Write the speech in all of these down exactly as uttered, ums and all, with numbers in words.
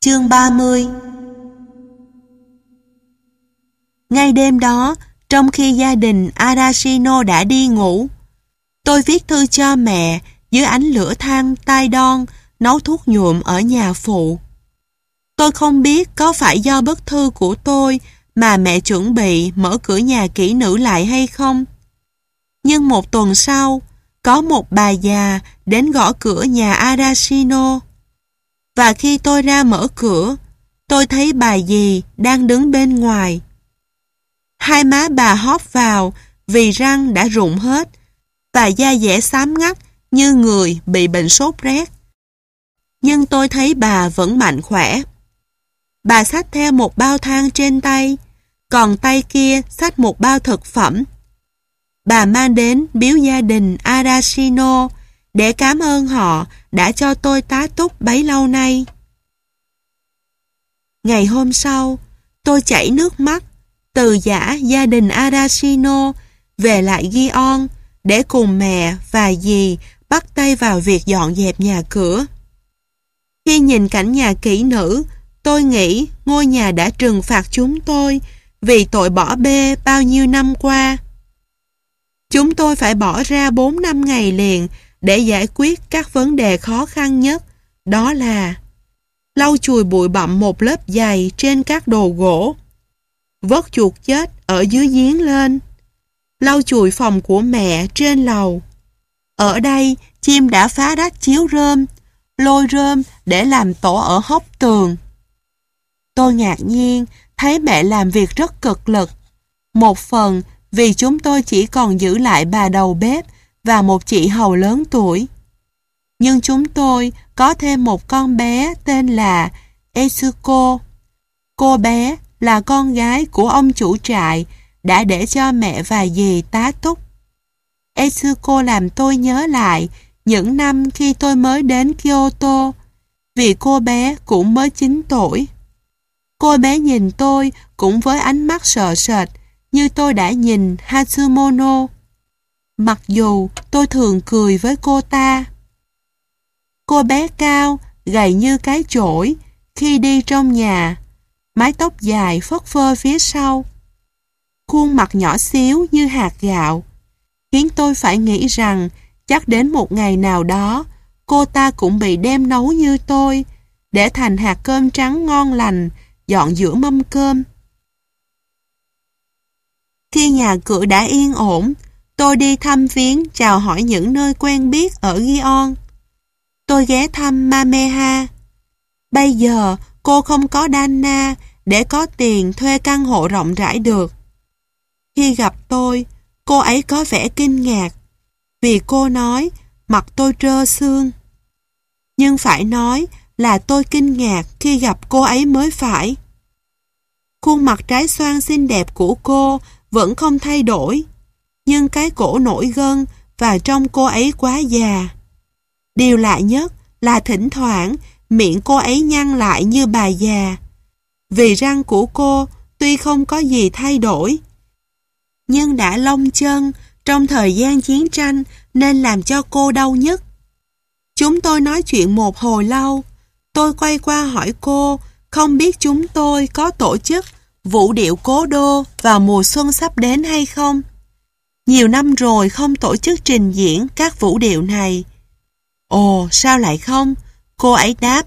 Chương ba mươi. Ngay đêm đó, trong khi gia đình Arashino đã đi ngủ, tôi viết thư cho mẹ dưới ánh lửa than tai đon nấu thuốc nhuộm ở nhà phụ. Tôi không biết có phải do bức thư của tôi mà mẹ chuẩn bị mở cửa nhà kỹ nữ lại hay không. Nhưng một tuần sau, có một bà già đến gõ cửa nhà Arashino. Và khi tôi ra mở cửa, tôi thấy bà dì đang đứng bên ngoài. Hai má bà hóp vào vì răng đã rụng hết và da dẻ xám ngắt như người bị bệnh sốt rét. Nhưng tôi thấy bà vẫn mạnh khỏe. Bà xách theo một bao than trên tay, còn tay kia xách một bao thực phẩm. Bà mang đến biếu gia đình Arashino để cảm ơn họ đã cho tôi tá túc bấy lâu nay. Ngày hôm sau, tôi chảy nước mắt từ giã gia đình Arashino về lại Gion để cùng mẹ và dì bắt tay vào việc dọn dẹp nhà cửa. Khi nhìn cảnh nhà kỹ nữ, tôi nghĩ ngôi nhà đã trừng phạt chúng tôi vì tội bỏ bê bao nhiêu năm qua. Chúng tôi phải bỏ ra bốn năm ngày liền để giải quyết các vấn đề khó khăn nhất, đó là lau chùi bụi bặm một lớp dày trên các đồ gỗ, vớt chuột chết ở dưới giếng lên, lau chùi phòng của mẹ trên lầu. Ở đây, chim đã phá rách chiếu rơm, lôi rơm để làm tổ ở hốc tường. Tôi ngạc nhiên thấy mẹ làm việc rất cực lực, một phần vì chúng tôi chỉ còn giữ lại bà đầu bếp và một chị hầu lớn tuổi. Nhưng chúng tôi có thêm một con bé tên là Etsuko. Cô bé là con gái của ông chủ trại đã để cho mẹ và dì tá túc. Etsuko làm tôi nhớ lại những năm khi tôi mới đến Kyoto, vì cô bé cũng mới chín tuổi. Cô bé nhìn tôi cũng với ánh mắt sợ sệt như tôi đã nhìn Hatsumono. Mặc dù tôi thường cười với cô ta. Cô bé cao, gầy như cái chổi khi đi trong nhà, mái tóc dài phất phơ phía sau, khuôn mặt nhỏ xíu như hạt gạo, khiến tôi phải nghĩ rằng chắc đến một ngày nào đó cô ta cũng bị đem nấu như tôi để thành hạt cơm trắng ngon lành dọn giữa mâm cơm. Khi nhà cửa đã yên ổn, tôi đi thăm viếng chào hỏi những nơi quen biết ở Gion. Tôi ghé thăm Mameha. Bây giờ cô không có Danna để có tiền thuê căn hộ rộng rãi được. Khi gặp tôi, cô ấy có vẻ kinh ngạc vì cô nói mặt tôi trơ xương. Nhưng phải nói là tôi kinh ngạc khi gặp cô ấy mới phải. Khuôn mặt trái xoan xinh đẹp của cô vẫn không thay đổi, nhưng cái cổ nổi gân và trông cô ấy quá già. Điều lạ nhất là thỉnh thoảng miệng cô ấy nhăn lại như bà già. Vì răng của cô tuy không có gì thay đổi, nhưng đã lông chân trong thời gian chiến tranh nên làm cho cô đau nhức. Chúng tôi nói chuyện một hồi lâu. Tôi quay qua hỏi cô không biết chúng tôi có tổ chức vũ điệu cố đô vào mùa xuân sắp đến hay không. Nhiều năm rồi không tổ chức trình diễn các vũ điệu này. Ồ, sao lại không? Cô ấy đáp.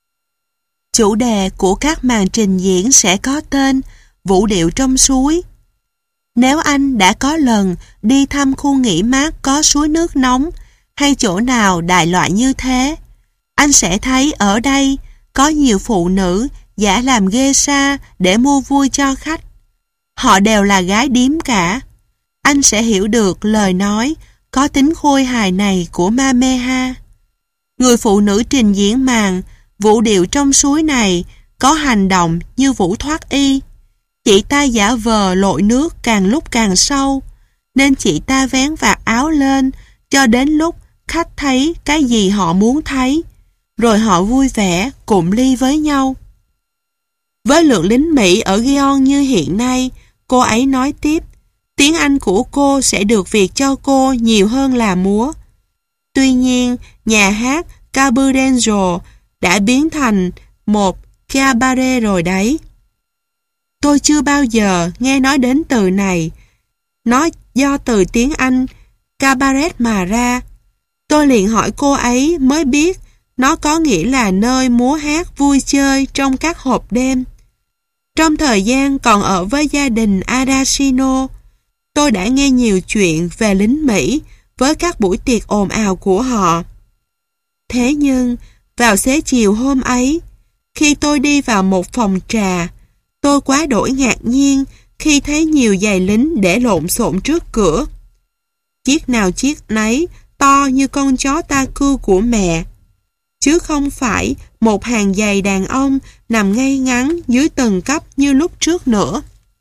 Chủ đề của các màn trình diễn sẽ có tên Vũ điệu trong suối. Nếu anh đã có lần đi thăm khu nghỉ mát có suối nước nóng hay chỗ nào đại loại như thế, anh sẽ thấy ở đây có nhiều phụ nữ giả làm geisha để mua vui cho khách. Họ đều là gái điếm cả. Anh sẽ hiểu được lời nói có tính khôi hài này của Mameha. Người phụ nữ trình diễn màn vũ điệu trong suối này có hành động như vũ thoát y. Chị ta giả vờ lội nước càng lúc càng sâu, nên chị ta vén vạt áo lên cho đến lúc khách thấy cái gì họ muốn thấy, rồi họ vui vẻ cụm ly với nhau. Với lượng lính Mỹ ở Gion như hiện nay, cô ấy nói tiếp, tiếng Anh của cô sẽ được việc cho cô nhiều hơn là múa. Tuy nhiên, nhà hát Cabaret đã biến thành một cabaret rồi đấy. Tôi chưa bao giờ nghe nói đến từ này. Nó do từ tiếng Anh cabaret mà ra. Tôi liền hỏi cô ấy mới biết nó có nghĩa là nơi múa hát vui chơi trong các hộp đêm. Trong thời gian còn ở với gia đình Aracino, tôi đã nghe nhiều chuyện về lính Mỹ với các buổi tiệc ồn ào của họ. Thế nhưng, vào xế chiều hôm ấy, khi tôi đi vào một phòng trà, tôi quá đổi ngạc nhiên khi thấy nhiều giày lính để lộn xộn trước cửa. Chiếc nào chiếc nấy to như con chó ta cưu của mẹ, chứ không phải một hàng giày đàn ông nằm ngay ngắn dưới tầng cấp như lúc trước nữa.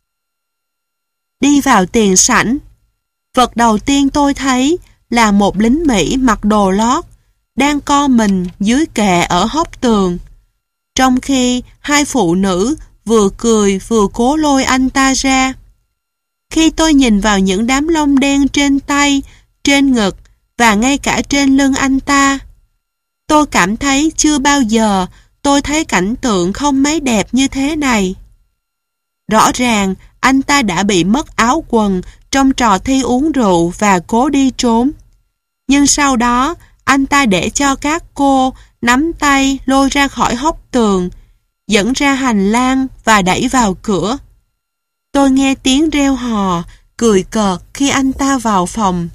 Đi vào tiền sảnh, vật đầu tiên tôi thấy là một lính Mỹ mặc đồ lót đang co mình dưới kệ ở hốc tường, trong khi hai phụ nữ vừa cười vừa cố lôi anh ta ra. Khi tôi nhìn vào những đám lông đen trên tay, trên ngực và ngay cả trên lưng anh ta, tôi cảm thấy chưa bao giờ tôi thấy cảnh tượng không mấy đẹp như thế này. Rõ ràng anh ta đã bị mất áo quần trong trò thi uống rượu và cố đi trốn. Nhưng sau đó, anh ta để cho các cô nắm tay lôi ra khỏi hốc tường, dẫn ra hành lang và đẩy vào cửa. Tôi nghe tiếng reo hò, cười cợt khi anh ta vào phòng.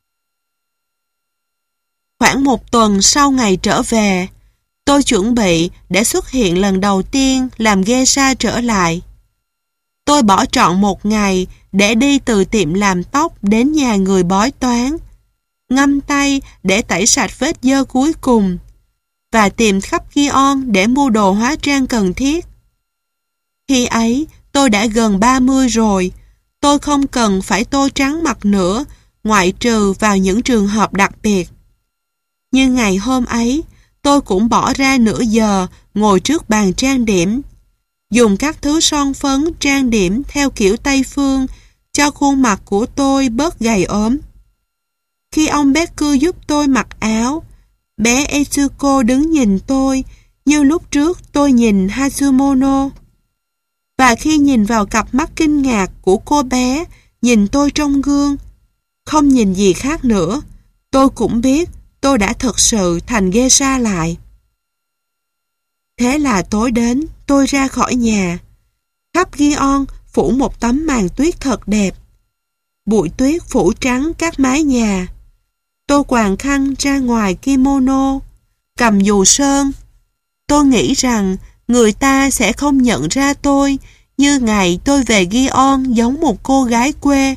Khoảng một tuần sau ngày trở về, tôi chuẩn bị để xuất hiện lần đầu tiên làm geisha trở lại. Tôi bỏ trọn một ngày để đi từ tiệm làm tóc đến nhà người bói toán, ngâm tay để tẩy sạch vết dơ cuối cùng, và tìm khắp Gion để mua đồ hóa trang cần thiết. Khi ấy, tôi đã gần ba mươi rồi, tôi không cần phải tô trắng mặt nữa, ngoại trừ vào những trường hợp đặc biệt. Nhưng ngày hôm ấy, tôi cũng bỏ ra nửa giờ ngồi trước bàn trang điểm, dùng các thứ son phấn trang điểm theo kiểu Tây Phương cho khuôn mặt của tôi bớt gầy ốm. Khi ông Becker giúp tôi mặc áo, bé Etsuko đứng nhìn tôi như lúc trước tôi nhìn Hatsumono. Và khi nhìn vào cặp mắt kinh ngạc của cô bé nhìn tôi trong gương, không nhìn gì khác nữa, tôi cũng biết tôi đã thực sự thành geisha lại. Thế là tối đến, tôi ra khỏi nhà. Khắp Gion phủ một tấm màn tuyết thật đẹp. Bụi tuyết phủ trắng các mái nhà. Tôi quàng khăn ra ngoài kimono, cầm dù sơn. Tôi nghĩ rằng người ta sẽ không nhận ra tôi như ngày tôi về Gion giống một cô gái quê.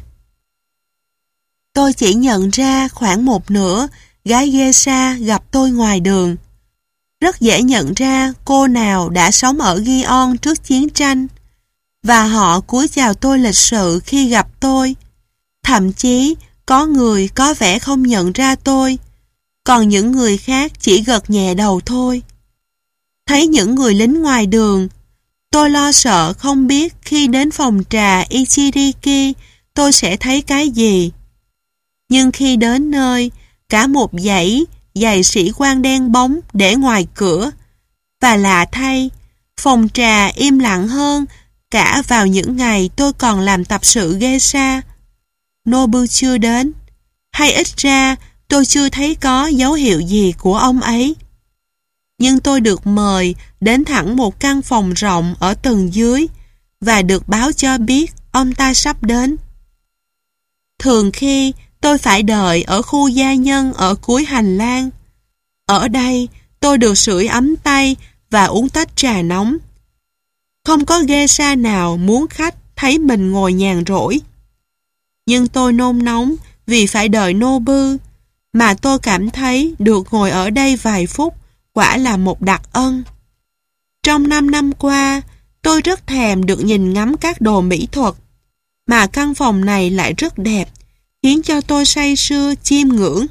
Tôi chỉ nhận ra khoảng một nửa gái geisha gặp tôi ngoài đường. Rất dễ nhận ra cô nào đã sống ở Gion trước chiến tranh, và họ cúi chào tôi lịch sự khi gặp tôi. Thậm chí có người có vẻ không nhận ra tôi, còn những người khác chỉ gật nhẹ đầu thôi. Thấy những người lính ngoài đường, tôi lo sợ không biết khi đến phòng trà Ichiriki tôi sẽ thấy cái gì. Nhưng khi đến nơi, cả một dãy giày sĩ quan đen bóng để ngoài cửa, và lạ thay, phòng trà im lặng hơn cả vào những ngày tôi còn làm tập sự geisha. Nobu chưa đến, hay ít ra tôi chưa thấy có dấu hiệu gì của ông ấy. Nhưng tôi được mời đến thẳng một căn phòng rộng ở tầng dưới và được báo cho biết ông ta sắp đến. Thường khi tôi phải đợi ở khu gia nhân ở cuối hành lang. Ở đây tôi được sưởi ấm tay và uống tách trà nóng. Không có geisha nào muốn khách thấy mình ngồi nhàn rỗi. Nhưng tôi nôn nóng vì phải đợi Nobu, mà tôi cảm thấy được ngồi ở đây vài phút quả là một đặc ân. Trong năm năm qua, tôi rất thèm được nhìn ngắm các đồ mỹ thuật, mà căn phòng này lại rất đẹp, khiến cho tôi say sưa chiêm ngưỡng.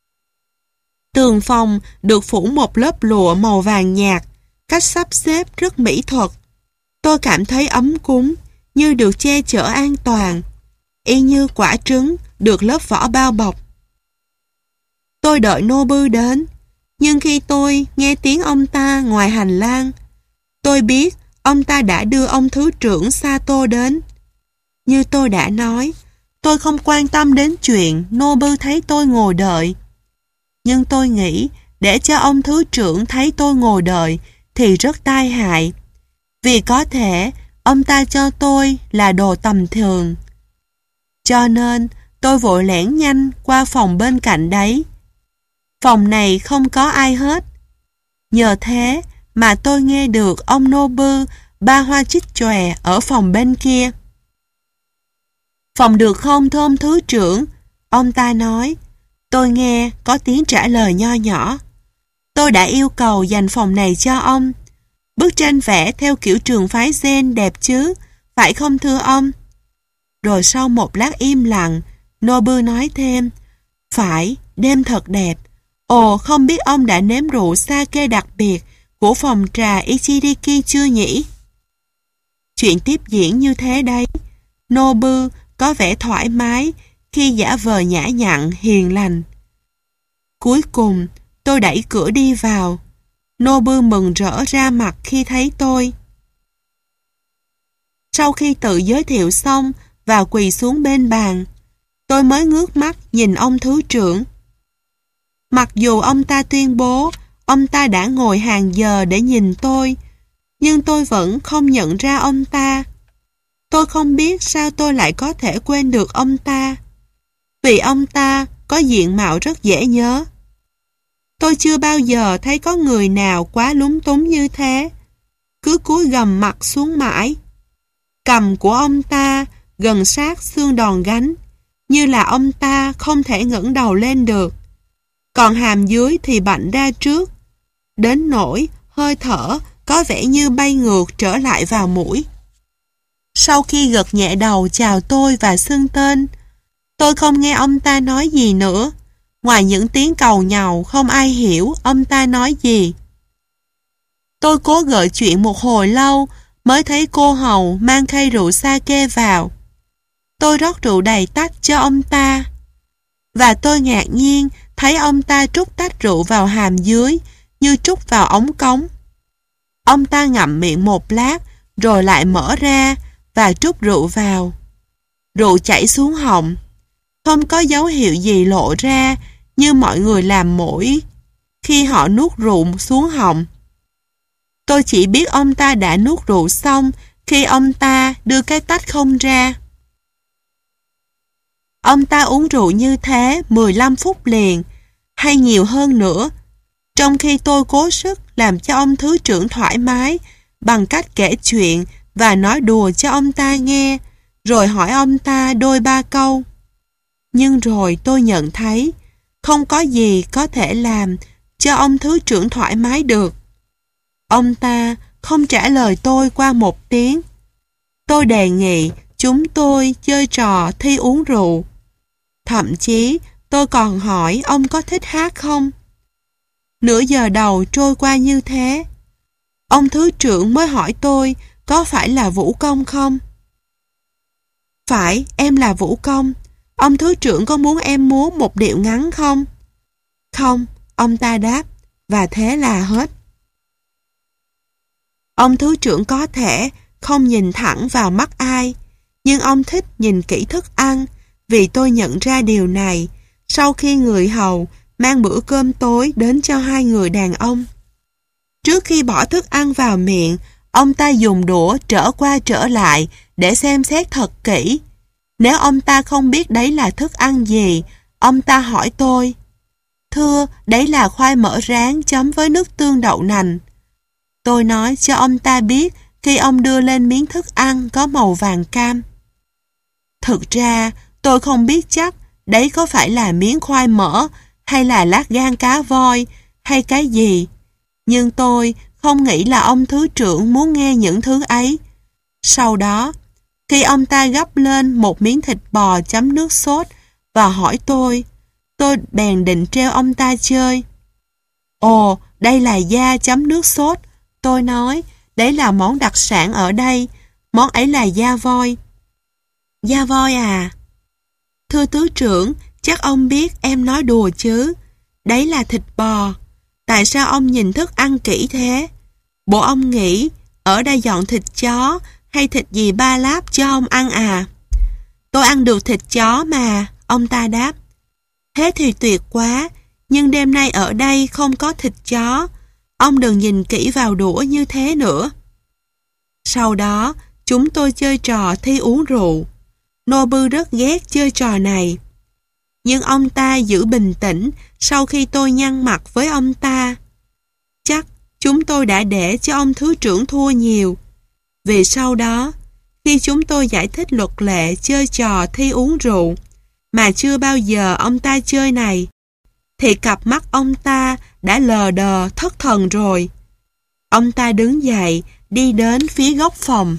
Tường phòng được phủ một lớp lụa màu vàng nhạt, cách sắp xếp rất mỹ thuật. Tôi cảm thấy ấm cúng, như được che chở an toàn, y như quả trứng được lớp vỏ bao bọc. Tôi đợi Nobu đến, nhưng khi tôi nghe tiếng ông ta ngoài hành lang, tôi Tôi biết ông ta đã đưa ông thứ trưởng Sato đến. Như tôi đã nói, tôi không quan tâm đến chuyện Nobu thấy tôi ngồi đợi. Nhưng tôi nghĩ để cho ông thứ trưởng thấy tôi ngồi đợi thì rất tai hại. Vì có thể ông ta cho tôi là đồ tầm thường. Cho nên tôi vội lẻn nhanh qua phòng bên cạnh đấy. Phòng này không có ai hết. Nhờ thế mà tôi nghe được ông Nobu ba hoa chích chòe ở phòng bên kia. Phòng được không thưa ông thứ trưởng? Ông ta nói. Tôi nghe có tiếng trả lời nho nhỏ. Tôi đã yêu cầu dành phòng này cho ông. Bức tranh vẽ theo kiểu trường phái Zen đẹp chứ, phải không thưa ông? Rồi sau một lát im lặng, Nobu nói thêm, phải, đêm thật đẹp. Ồ, không biết ông đã nếm rượu sake đặc biệt của phòng trà Ichiriki chưa nhỉ? Chuyện tiếp diễn như thế đấy. Nobu có vẻ thoải mái khi giả vờ nhã nhặn, hiền lành. Cuối cùng, tôi đẩy cửa đi vào. Nobu mừng rỡ ra mặt khi thấy tôi. Sau khi tự giới thiệu xong và quỳ xuống bên bàn, tôi mới ngước mắt nhìn ông thứ trưởng. Mặc dù ông ta tuyên bố ông ta đã ngồi hàng giờ để nhìn tôi, nhưng tôi vẫn không nhận ra ông ta. Tôi không biết sao tôi lại có thể quên được ông ta, vì ông ta có diện mạo rất dễ nhớ. Tôi chưa bao giờ thấy có người nào quá lúng túng như thế, cứ cúi gằm mặt xuống mãi. Cằm của ông ta gần sát xương đòn gánh, như là ông ta không thể ngẩng đầu lên được. Còn hàm dưới thì bạnh ra trước, đến nỗi hơi thở có vẻ như bay ngược trở lại vào mũi. Sau khi gật nhẹ đầu chào tôi và xưng tên, tôi không nghe ông ta nói gì nữa, ngoài những tiếng cầu nhàu không ai hiểu ông ta nói gì. Tôi cố gợi chuyện một hồi lâu mới thấy cô hầu mang khay rượu sake vào. Tôi rót rượu đầy tách cho ông ta, và tôi ngạc nhiên thấy ông ta trút tách rượu vào hàm dưới như trút vào ống cống. Ông ta ngậm miệng một lát rồi lại mở ra và trút rượu vào. Rượu chảy xuống họng, không có dấu hiệu gì lộ ra như mọi người làm mỗi khi họ nuốt rượu xuống họng. Tôi chỉ biết ông ta đã nuốt rượu xong khi ông ta đưa cái tách không ra. Ông ta uống rượu như thế mười lăm phút liền, hay nhiều hơn nữa, trong khi tôi cố sức làm cho ông thứ trưởng thoải mái bằng cách kể chuyện và nói đùa cho ông ta nghe, rồi hỏi ông ta đôi ba câu. Nhưng rồi tôi nhận thấy không có gì có thể làm cho ông thứ trưởng thoải mái được. Ông ta không trả lời tôi qua một tiếng. Tôi đề nghị chúng tôi chơi trò thi uống rượu. Thậm chí tôi còn hỏi ông có thích hát không. Nửa giờ đầu trôi qua như thế. Ông thứ trưởng mới hỏi tôi có phải là vũ công không? Phải, em là vũ công. Ông thứ trưởng có muốn em múa một điệu ngắn không? Không, ông ta đáp, và thế là hết. Ông thứ trưởng có thể không nhìn thẳng vào mắt ai, nhưng ông thích nhìn kỹ thức ăn, vì tôi nhận ra điều này sau khi người hầu mang bữa cơm tối đến cho hai người đàn ông. Trước khi bỏ thức ăn vào miệng, ông ta dùng đũa trở qua trở lại để xem xét thật kỹ. Nếu ông ta không biết đấy là thức ăn gì, ông ta hỏi tôi, thưa, đấy là khoai mỡ rán chấm với nước tương đậu nành. Tôi nói cho ông ta biết khi ông đưa lên miếng thức ăn có màu vàng cam. Thực ra, tôi không biết chắc đấy có phải là miếng khoai mỡ hay là lát gan cá voi hay cái gì. Nhưng tôi không nghĩ là ông thứ trưởng muốn nghe những thứ ấy. Sau đó, khi ông ta gắp lên một miếng thịt bò chấm nước sốt và hỏi tôi, tôi bèn định treo ông ta chơi. Ồ, đây là da chấm nước sốt. Tôi nói, đấy là món đặc sản ở đây. Món ấy là da voi. Da voi à? Thưa tứ trưởng, chắc ông biết em nói đùa chứ. Đấy là thịt bò. Tại sao ông nhìn thức ăn kỹ thế? Bộ ông nghĩ ở đây dọn thịt chó hay thịt gì ba láp cho ông ăn à? Tôi ăn được thịt chó mà, ông ta đáp. Thế thì tuyệt quá, nhưng đêm nay ở đây không có thịt chó. Ông đừng nhìn kỹ vào đũa như thế nữa. Sau đó, chúng tôi chơi trò thi uống rượu. Nobu rất ghét chơi trò này. Nhưng ông ta giữ bình tĩnh sau khi tôi nhăn mặt với ông ta. Chắc chúng tôi đã để cho ông thứ trưởng thua nhiều. Vì sau đó, khi chúng tôi giải thích luật lệ chơi trò thi uống rượu mà chưa bao giờ ông ta chơi này, thì cặp mắt ông ta đã lờ đờ thất thần rồi. Ông ta đứng dậy đi đến phía góc phòng.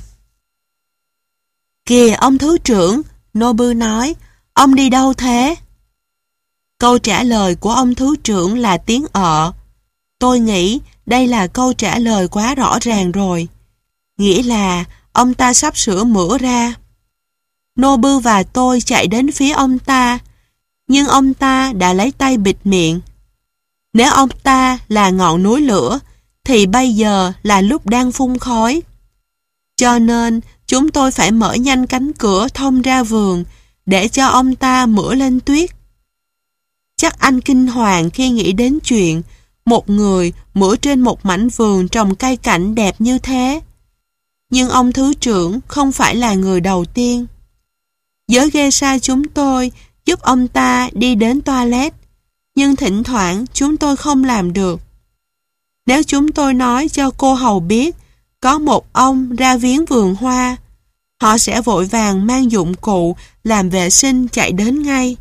Kìa ông thứ trưởng, Nobu nói, ông đi đâu thế? Câu trả lời của ông thứ trưởng là tiếng ợ. Tôi nghĩ đây là câu trả lời quá rõ ràng rồi. Nghĩa là ông ta sắp sửa mửa ra. Nobu và tôi chạy đến phía ông ta, nhưng ông ta đã lấy tay bịt miệng. Nếu ông ta là ngọn núi lửa, thì bây giờ là lúc đang phun khói. Cho nên, chúng tôi phải mở nhanh cánh cửa thông ra vườn để cho ông ta mửa lên tuyết. Chắc anh kinh hoàng khi nghĩ đến chuyện một người mửa trên một mảnh vườn trồng cây cảnh đẹp như thế. Nhưng ông thứ trưởng không phải là người đầu tiên. Giới geisha chúng tôi giúp ông ta đi đến toilet, nhưng thỉnh thoảng chúng tôi không làm được. Nếu chúng tôi nói cho cô hầu biết có một ông ra viếng vườn hoa, họ sẽ vội vàng mang dụng cụ làm vệ sinh chạy đến ngay.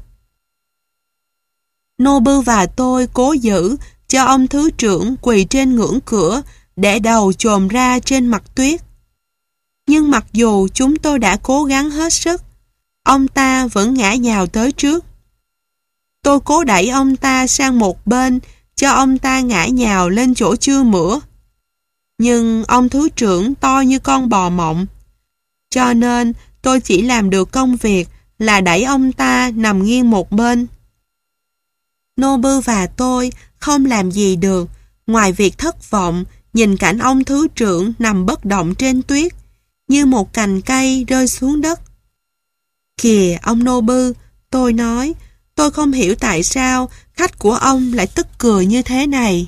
Nobu và tôi cố giữ cho ông thứ trưởng quỳ trên ngưỡng cửa để đầu chồm ra trên mặt tuyết. Nhưng mặc dù chúng tôi đã cố gắng hết sức, ông ta vẫn ngã nhào tới trước. Tôi cố đẩy ông ta sang một bên cho ông ta ngã nhào lên chỗ chưa mửa. Nhưng ông thứ trưởng to như con bò mộng. Cho nên tôi chỉ làm được công việc là đẩy ông ta nằm nghiêng một bên. Nobu và tôi không làm gì được ngoài việc thất vọng nhìn cảnh ông thứ trưởng nằm bất động trên tuyết như một cành cây rơi xuống đất. Kìa ông Nobu, tôi nói, tôi không hiểu tại sao khách của ông lại tức cười như thế này.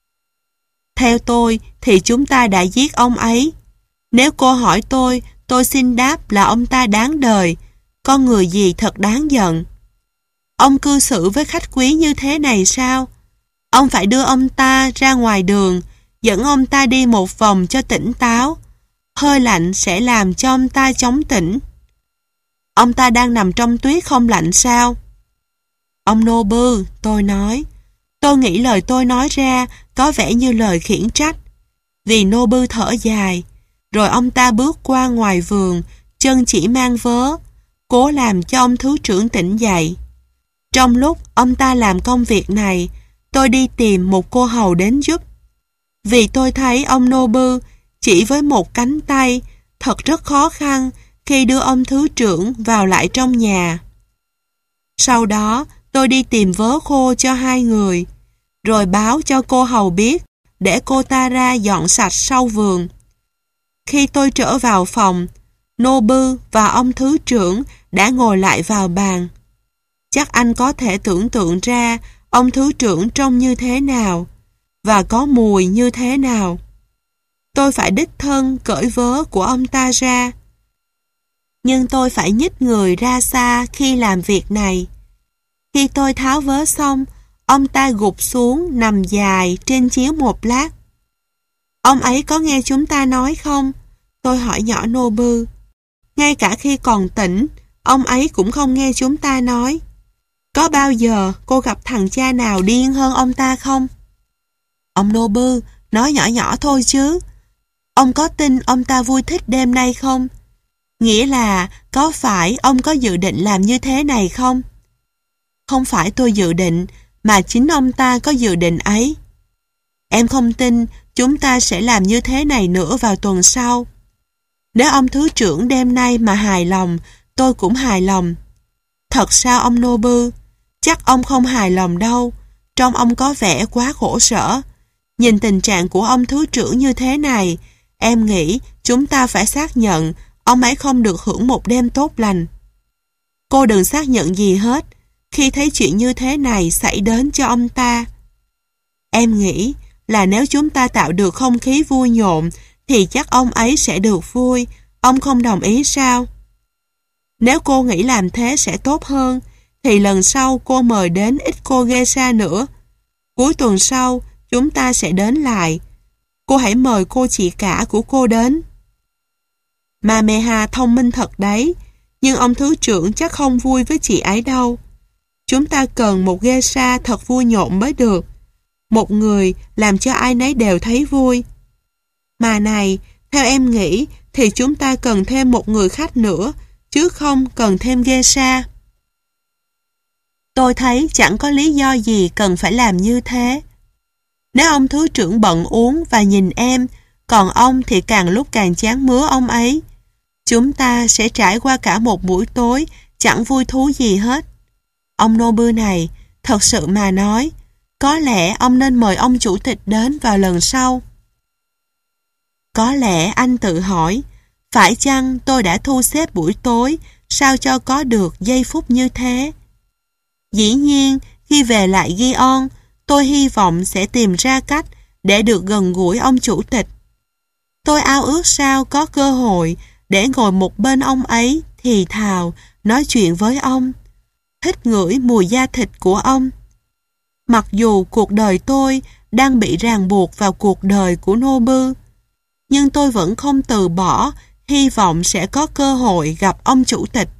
Theo tôi thì chúng ta đã giết ông ấy. Nếu cô hỏi tôi, tôi xin đáp là ông ta đáng đời, con người gì thật đáng giận. Ông cư xử với khách quý như thế này sao? Ông phải đưa ông ta ra ngoài đường, dẫn ông ta đi một vòng cho tỉnh táo. Hơi lạnh sẽ làm cho ông ta chóng tỉnh. Ông ta đang nằm trong tuyết không lạnh sao? Ông Nobu, tôi nói. Tôi nghĩ lời tôi nói ra có vẻ như lời khiển trách. Vì Nobu thở dài, rồi ông ta bước qua ngoài vườn, chân chỉ mang vớ, cố làm cho ông thứ trưởng tỉnh dậy. Trong lúc ông ta làm công việc này, tôi đi tìm một cô hầu đến giúp. Vì tôi thấy ông Nobu chỉ với một cánh tay thật rất khó khăn khi đưa ông thứ trưởng vào lại trong nhà. Sau đó, tôi đi tìm vớ khô cho hai người, rồi báo cho cô hầu biết để cô ta ra dọn sạch sau vườn. Khi tôi trở vào phòng, Nobu và ông thứ trưởng đã ngồi lại vào bàn. Chắc anh có thể tưởng tượng ra ông thứ trưởng trông như thế nào và có mùi như thế nào. Tôi phải đích thân cởi vớ của ông ta ra. Nhưng tôi phải nhích người ra xa khi làm việc này. Khi tôi tháo vớ xong, ông ta gục xuống nằm dài trên chiếu một lát. Ông ấy có nghe chúng ta nói không? Tôi hỏi nhỏ Nobu. Ngay cả khi còn tỉnh, ông ấy cũng không nghe chúng ta nói. Có bao giờ cô gặp thằng cha nào điên hơn ông ta không? Ông Nobu nói nhỏ nhỏ thôi chứ. Ông có tin ông ta vui thích đêm nay không? Nghĩa là có phải ông có dự định làm như thế này không? Không phải tôi dự định, mà chính ông ta có dự định ấy. Em không tin chúng ta sẽ làm như thế này nữa vào tuần sau. Nếu ông thứ trưởng đêm nay mà hài lòng, tôi cũng hài lòng. Thật sao ông Nobu? Chắc ông không hài lòng đâu. Trông ông có vẻ quá khổ sở. Nhìn tình trạng của ông thứ trưởng như thế này, Em nghĩ chúng ta phải xác nhận ông ấy không được hưởng một đêm tốt lành. Cô đừng xác nhận gì hết khi thấy chuyện như thế này xảy đến cho ông ta. Em nghĩ là nếu chúng ta tạo được không khí vui nhộn thì chắc ông ấy sẽ được vui. Ông không đồng ý sao? Nếu cô nghĩ làm thế sẽ tốt hơn thì lần sau cô mời đến ít cô geisha nữa. Cuối tuần sau chúng ta sẽ đến lại. Cô hãy mời cô chị cả của cô đến. Mameha thông minh thật đấy, nhưng ông thứ trưởng chắc không vui với chị ấy đâu. Chúng ta cần một geisha thật vui nhộn mới được. Một người làm cho ai nấy đều thấy vui. Mà này, theo em nghĩ thì chúng ta cần thêm một người khách nữa, chứ không cần thêm geisha. Tôi thấy chẳng có lý do gì cần phải làm như thế. Nếu ông thứ trưởng bận uống và nhìn em, còn ông thì càng lúc càng chán mứa ông ấy, chúng ta sẽ trải qua cả một buổi tối chẳng vui thú gì hết. Ông Nobu này, thật sự mà nói, có lẽ ông nên mời ông chủ tịch đến vào lần sau. Có lẽ anh tự hỏi, phải chăng tôi đã thu xếp buổi tối sao cho có được giây phút như thế? Dĩ nhiên, khi về lại Gion, tôi hy vọng sẽ tìm ra cách để được gần gũi ông chủ tịch. Tôi ao ước sao có cơ hội để ngồi một bên ông ấy thì thào, nói chuyện với ông, thích ngửi mùi da thịt của ông. Mặc dù cuộc đời tôi đang bị ràng buộc vào cuộc đời của Nobu, nhưng tôi vẫn không từ bỏ hy vọng sẽ có cơ hội gặp ông chủ tịch.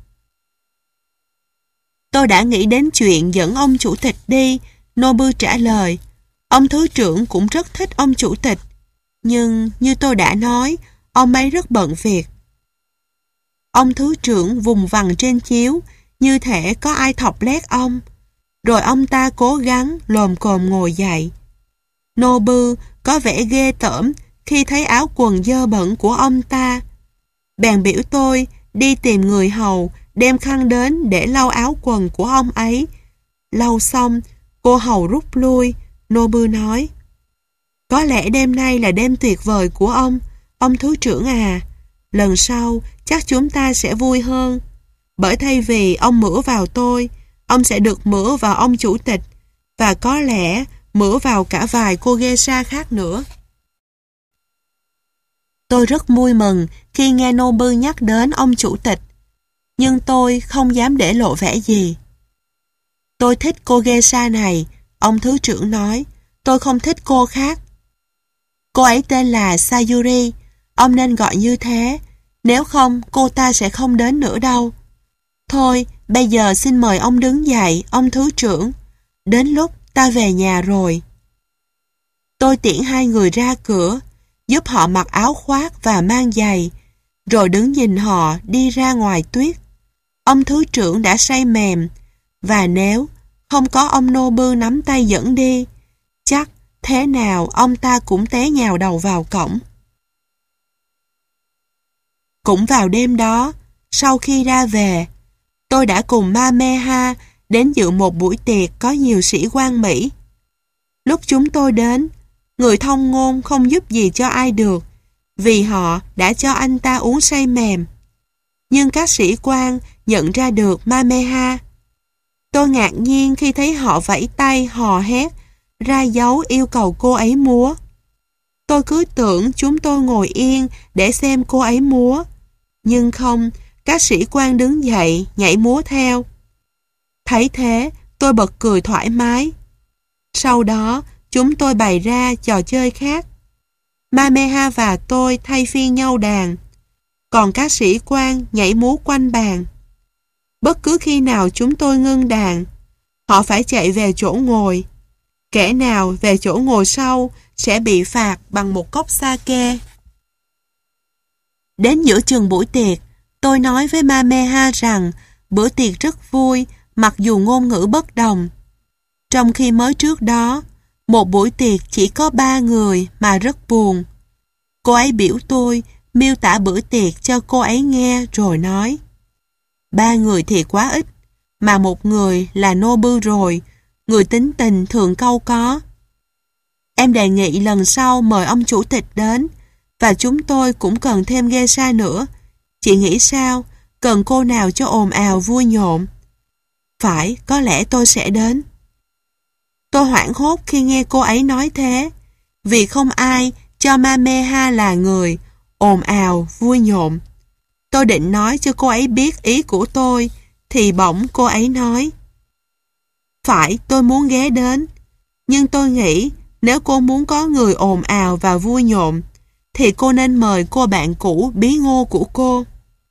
Tôi đã nghĩ đến chuyện dẫn ông chủ tịch đi, Nobu trả lời. Ông thứ trưởng cũng rất thích ông chủ tịch, nhưng như tôi đã nói, ông ấy rất bận việc. Ông thứ trưởng vùng vằng trên chiếu, như thể có ai thọc lét ông. Rồi ông ta cố gắng lồm cồm ngồi dậy. Nobu có vẻ ghê tởm khi thấy áo quần dơ bẩn của ông ta. Bèn biểu tôi đi tìm người hầu đem khăn đến để lau áo quần của ông ấy. Lau xong, cô hầu rút lui. Nobu nói, có lẽ đêm nay là đêm tuyệt vời của ông, ông thứ trưởng à. Lần sau chắc chúng ta sẽ vui hơn. Bởi thay vì ông mửa vào tôi, ông sẽ được mửa vào ông chủ tịch, và có lẽ mửa vào cả vài cô geisha khác nữa. Tôi rất vui mừng khi nghe Nobu nhắc đến ông chủ tịch, nhưng tôi không dám để lộ vẻ gì. Tôi thích cô geisha này, ông thứ trưởng nói, tôi không thích cô khác. Cô ấy tên là Sayuri, ông nên gọi như thế, nếu không cô ta sẽ không đến nữa đâu. Thôi, bây giờ xin mời ông đứng dậy, ông thứ trưởng. Đến lúc ta về nhà rồi. Tôi tiễn hai người ra cửa, giúp họ mặc áo khoác và mang giày, rồi đứng nhìn họ đi ra ngoài tuyết. Ông thứ trưởng đã say mềm, và nếu không có ông Nobu nắm tay dẫn đi, chắc thế nào ông ta cũng té nhào đầu vào cổng. Cũng vào đêm đó, sau khi ra về, tôi đã cùng Mameha đến dự một buổi tiệc có nhiều sĩ quan Mỹ. Lúc chúng tôi đến, người thông ngôn không giúp gì cho ai được, vì họ đã cho anh ta uống say mềm. Nhưng các sĩ quan nhận ra được Mameha. Tôi ngạc nhiên khi thấy họ vẫy tay hò hét, ra dấu yêu cầu cô ấy múa. Tôi cứ tưởng chúng tôi ngồi yên để xem cô ấy múa. Nhưng không, các sĩ quan đứng dậy, nhảy múa theo. Thấy thế, tôi bật cười thoải mái. Sau đó, chúng tôi bày ra trò chơi khác. Mameha và tôi thay phiên nhau đàn, còn các sĩ quan nhảy múa quanh bàn. Bất cứ khi nào chúng tôi ngưng đàn, họ phải chạy về chỗ ngồi. Kẻ nào về chỗ ngồi sau sẽ bị phạt bằng một cốc sake. Đến giữa chừng buổi tiệc, tôi nói với Mameha rằng bữa tiệc rất vui mặc dù ngôn ngữ bất đồng. Trong khi mới trước đó, một buổi tiệc chỉ có ba người mà rất buồn. Cô ấy biểu tôi miêu tả bữa tiệc cho cô ấy nghe rồi nói, ba người thì quá ít, mà một người là Nobu rồi, người tính tình thường cau có. Em đề nghị lần sau mời ông chủ tịch đến, Và chúng tôi cũng cần thêm geisha nữa. Chị nghĩ sao? Cần cô nào cho ồn ào vui nhộn? Phải, có lẽ tôi sẽ đến. Tôi hoảng hốt khi nghe cô ấy nói thế, vì không ai cho Mameha là người ồn ào, vui nhộn. Tôi định nói cho cô ấy biết ý của tôi, thì bỗng cô ấy nói: phải, tôi muốn ghé đến, nhưng tôi nghĩ nếu cô muốn có người ồn ào và vui nhộn, thì cô nên mời cô bạn cũ Bí Ngô của cô.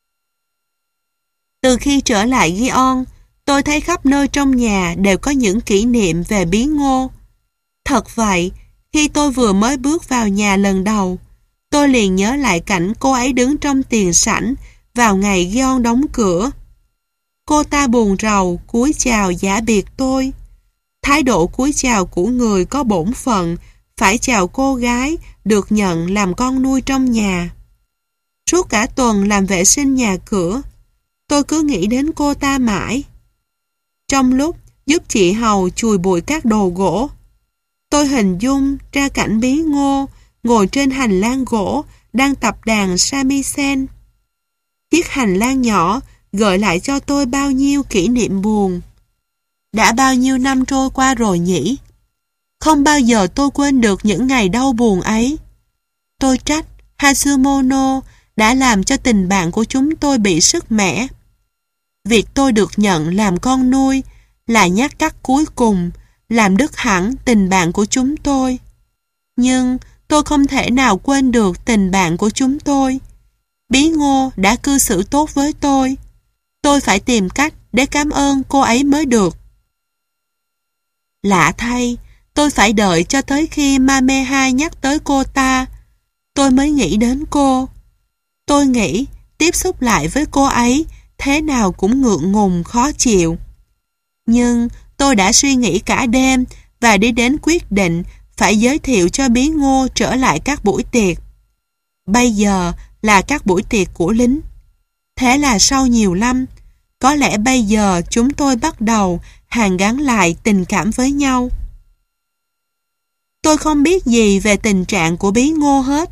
Từ khi trở lại Gyeong, tôi thấy khắp nơi trong nhà đều có những kỷ niệm về Bí Ngô. Thật vậy, khi tôi vừa mới bước vào nhà lần đầu, tôi liền nhớ lại cảnh cô ấy đứng trong tiền sảnh vào ngày Gyeong đóng cửa. Cô ta buồn rầu cúi chào giã biệt tôi. Thái độ cúi chào của người có bổn phận phải chào cô gái được nhận làm con nuôi trong nhà. Suốt cả tuần làm vệ sinh nhà cửa, tôi cứ nghĩ đến cô ta mãi. Trong lúc giúp chị hầu chùi bụi các đồ gỗ, tôi hình dung ra cảnh Bí Ngô ngồi trên hành lang gỗ đang tập đàn shamisen. Chiếc hành lang nhỏ gợi lại cho tôi bao nhiêu kỷ niệm buồn. Đã bao nhiêu năm trôi qua rồi nhỉ? Không bao giờ tôi quên được những ngày đau buồn ấy. Tôi trách Hatsumono đã làm cho tình bạn của chúng tôi bị sứt mẻ. Việc tôi được nhận làm con nuôi là nhát cắt cuối cùng, làm đứt hẳn tình bạn của chúng tôi. Nhưng tôi không thể nào quên được tình bạn của chúng tôi. Bí Ngô đã cư xử tốt với tôi. Tôi phải tìm cách để cảm ơn cô ấy mới được. Lạ thay, tôi phải đợi cho tới khi Mameha nhắc tới cô ta, tôi mới nghĩ đến cô. Tôi nghĩ tiếp xúc lại với cô ấy thế nào cũng ngượng ngùng khó chịu. Nhưng tôi đã suy nghĩ cả đêm và đi đến quyết định phải giới thiệu cho Bí Ngô trở lại các buổi tiệc. Bây giờ là các buổi tiệc của lính. Thế là sau nhiều năm, có lẽ bây giờ chúng tôi bắt đầu hàn gắn lại tình cảm với nhau. Tôi không biết gì về tình trạng của Bí Ngô hết.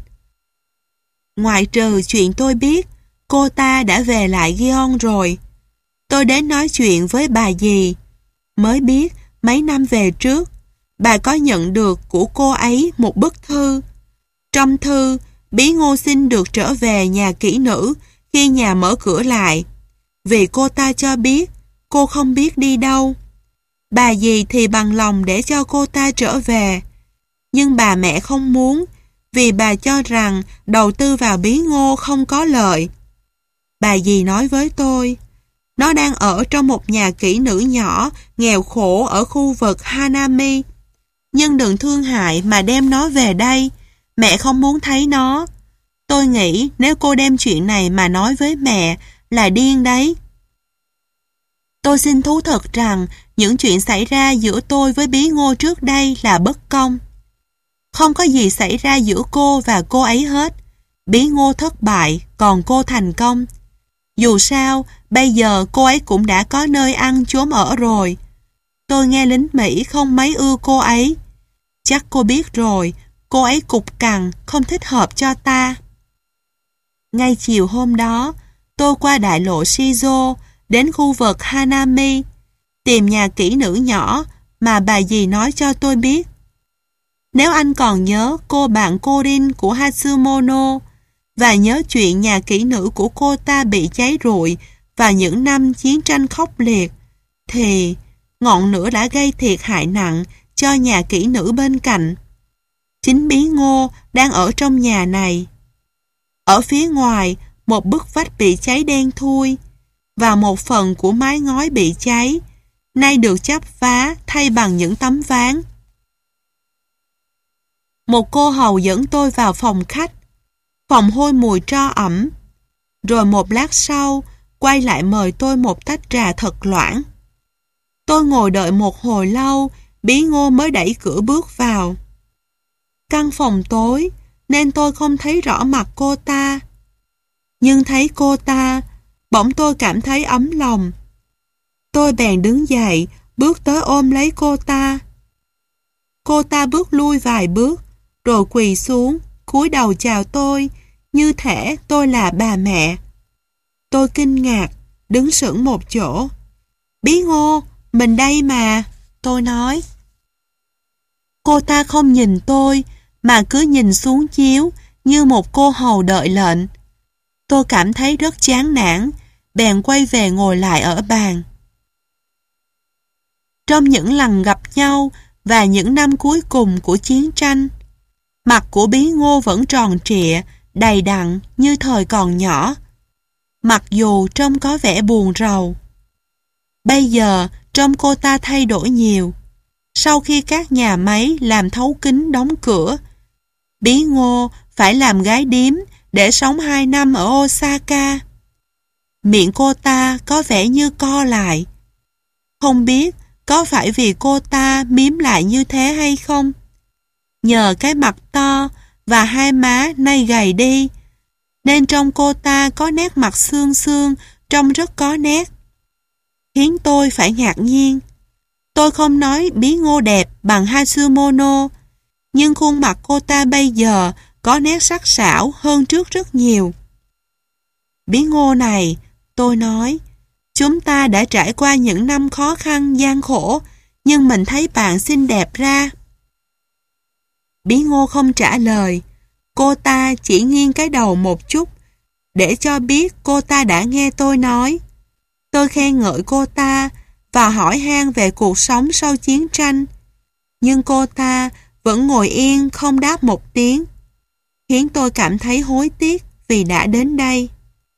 Ngoại trừ chuyện tôi biết cô ta đã về lại Gyeong rồi. Tôi đến nói chuyện với bà dì, mới biết mấy năm về trước bà có nhận được của cô ấy một bức thư. Trong thư, Bí Ngô xin được trở về nhà kỹ nữ khi nhà mở cửa lại, vì cô ta cho biết cô không biết đi đâu. Bà dì thì bằng lòng để cho cô ta trở về, nhưng bà mẹ không muốn, vì bà cho rằng đầu tư vào Bí Ngô không có lợi. Bà dì nói với tôi, nó đang ở trong một nhà kỹ nữ nhỏ, nghèo khổ ở khu vực Hanami. Nhưng đừng thương hại mà đem nó về đây, mẹ không muốn thấy nó. Tôi nghĩ nếu cô đem chuyện này mà nói với mẹ là điên đấy. Tôi xin thú thật rằng những chuyện xảy ra giữa tôi với Bí Ngô trước đây là bất công. Không có gì xảy ra giữa cô và cô ấy hết. Bí Ngô thất bại, còn cô thành công. Dù sao, bây giờ cô ấy cũng đã có nơi ăn chốn ở rồi. Tôi nghe lính Mỹ không mấy ưa cô ấy. Chắc cô biết rồi, cô ấy cục cằn, không thích hợp cho ta. Ngay chiều hôm đó, tôi qua đại lộ Shizo, đến khu vực Hanami, tìm nhà kỹ nữ nhỏ mà bà dì nói cho tôi biết. Nếu anh còn nhớ cô bạn Corin của Hatsumono và nhớ chuyện nhà kỹ nữ của cô ta bị cháy rụi vào những năm chiến tranh khốc liệt, thì ngọn lửa đã gây thiệt hại nặng cho nhà kỹ nữ bên cạnh. Chính Bí Ngô đang ở trong nhà này. Ở phía ngoài, một bức vách bị cháy đen thui và một phần của mái ngói bị cháy, nay được chắp vá thay bằng những tấm ván. Một cô hầu dẫn tôi vào phòng khách. Phòng hôi mùi tro ẩm. Rồi một lát sau, quay lại mời tôi một tách trà thật loãng. Tôi ngồi đợi một hồi lâu, Bí Ngô mới đẩy cửa bước vào. Căn phòng tối, nên tôi không thấy rõ mặt cô ta. Nhưng thấy cô ta, bỗng tôi cảm thấy ấm lòng. Tôi bèn đứng dậy, bước tới ôm lấy cô ta. Cô ta bước lui vài bước, rồi quỳ xuống, cúi cúi đầu chào tôi, như thể tôi là bà mẹ. Tôi kinh ngạc, đứng sững một chỗ. Bí Ngô, mình đây mà, tôi nói. Cô ta không nhìn tôi, mà cứ nhìn xuống chiếu như một cô hầu đợi lệnh. Tôi cảm thấy rất chán nản, bèn quay về ngồi lại ở bàn. Trong những lần gặp nhau và những năm cuối cùng của chiến tranh, mặt của Bí Ngô vẫn tròn trịa, đầy đặn như thời còn nhỏ, mặc dù trông có vẻ buồn rầu. Bây giờ trông cô ta thay đổi nhiều. Sau khi các nhà máy làm thấu kính đóng cửa, Bí Ngô phải làm gái điếm để sống hai năm ở Osaka. Miệng cô ta có vẻ như co lại. Không biết có phải vì cô ta miếm lại như thế hay không? Nhờ cái mặt to và hai má nay gầy đi, nên trong cô ta có nét mặt xương xương, trông rất có nét, khiến tôi phải ngạc nhiên. Tôi không nói Bí Ngô đẹp bằng Hatsumono, nhưng khuôn mặt cô ta bây giờ có nét sắc sảo hơn trước rất nhiều. Bí Ngô này, tôi nói, chúng ta đã trải qua những năm khó khăn, gian khổ, nhưng mình thấy bạn xinh đẹp ra. Bí Ngô không trả lời, cô ta chỉ nghiêng cái đầu một chút, để cho biết cô ta đã nghe tôi nói. Tôi khen ngợi cô ta và hỏi han về cuộc sống sau chiến tranh, nhưng cô ta vẫn ngồi yên không đáp một tiếng, khiến tôi cảm thấy hối tiếc vì đã đến đây.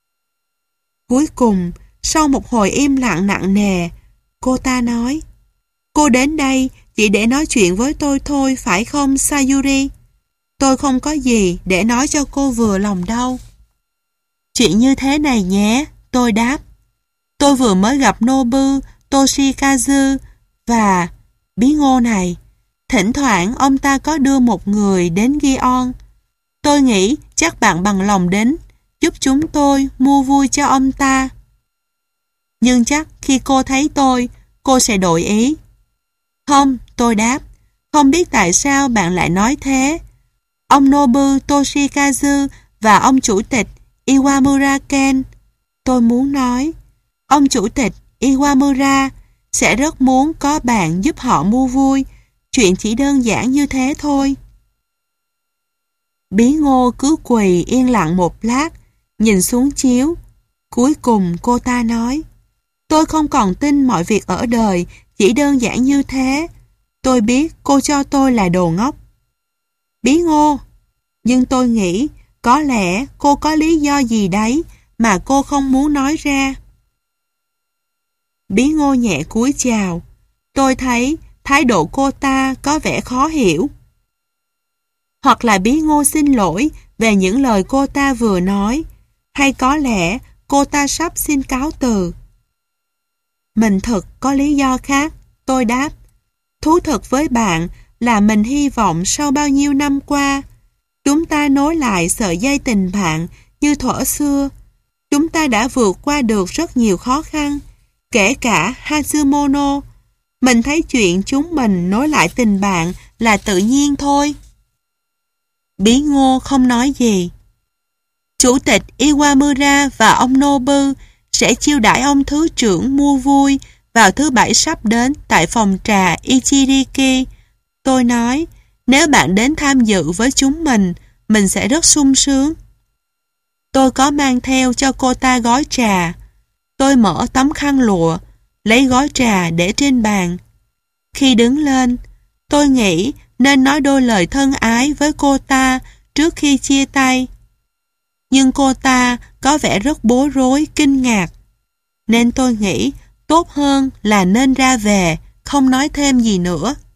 Cuối cùng, sau một hồi im lặng nặng nề, cô ta nói, cô đến đây chỉ để nói chuyện với tôi thôi, phải không Sayuri? Tôi không có gì để nói cho cô vừa lòng đâu. Chuyện như thế này nhé, tôi đáp. Tôi vừa mới gặp Nobu Toshikazu và Bí Ngô này. Thỉnh thoảng ông ta có đưa một người đến Gion. Tôi nghĩ chắc bạn bằng lòng đến giúp chúng tôi mua vui cho ông ta. Nhưng chắc khi cô thấy tôi, cô sẽ đổi ý. Không, tôi đáp. Không biết tại sao bạn lại nói thế. Ông Nobu Toshikazu và ông chủ tịch Iwamura Ken, tôi muốn nói, ông chủ tịch Iwamura sẽ rất muốn có bạn giúp họ mua vui. Chuyện chỉ đơn giản như thế thôi. Bí Ngô cứ quỳ yên lặng một lát, nhìn xuống chiếu. Cuối cùng cô ta nói, tôi không còn tin mọi việc ở đời chỉ đơn giản như thế. Tôi biết cô cho tôi là đồ ngốc. Bí Ngô, nhưng tôi nghĩ có lẽ cô có lý do gì đấy mà cô không muốn nói ra. Bí Ngô nhẹ cúi chào. Tôi thấy thái độ cô ta có vẻ khó hiểu. Hoặc là Bí Ngô xin lỗi về những lời cô ta vừa nói, hay có lẽ cô ta sắp xin cáo từ. Mình thật có lý do khác, tôi đáp. Thú thật với bạn là mình hy vọng sau bao nhiêu năm qua, chúng ta nối lại sợi dây tình bạn như thuở xưa. Chúng ta đã vượt qua được rất nhiều khó khăn, kể cả Hatsumono. Mình thấy chuyện chúng mình nối lại tình bạn là tự nhiên thôi. Bí Ngô không nói gì. Chủ tịch Iwamura và ông Nobu sẽ chiêu đãi ông thứ trưởng mua vui vào thứ bảy sắp đến tại phòng trà Ichiriki. Tôi nói, nếu bạn đến tham dự với chúng mình, mình sẽ rất sung sướng. Tôi có mang theo cho cô ta gói trà. Tôi mở tấm khăn lụa, lấy gói trà để trên bàn. Khi đứng lên, tôi nghĩ nên nói đôi lời thân ái với cô ta trước khi chia tay. Nhưng cô ta có vẻ rất bối rối, kinh ngạc. Nên tôi nghĩ tốt hơn là nên ra về, không nói thêm gì nữa.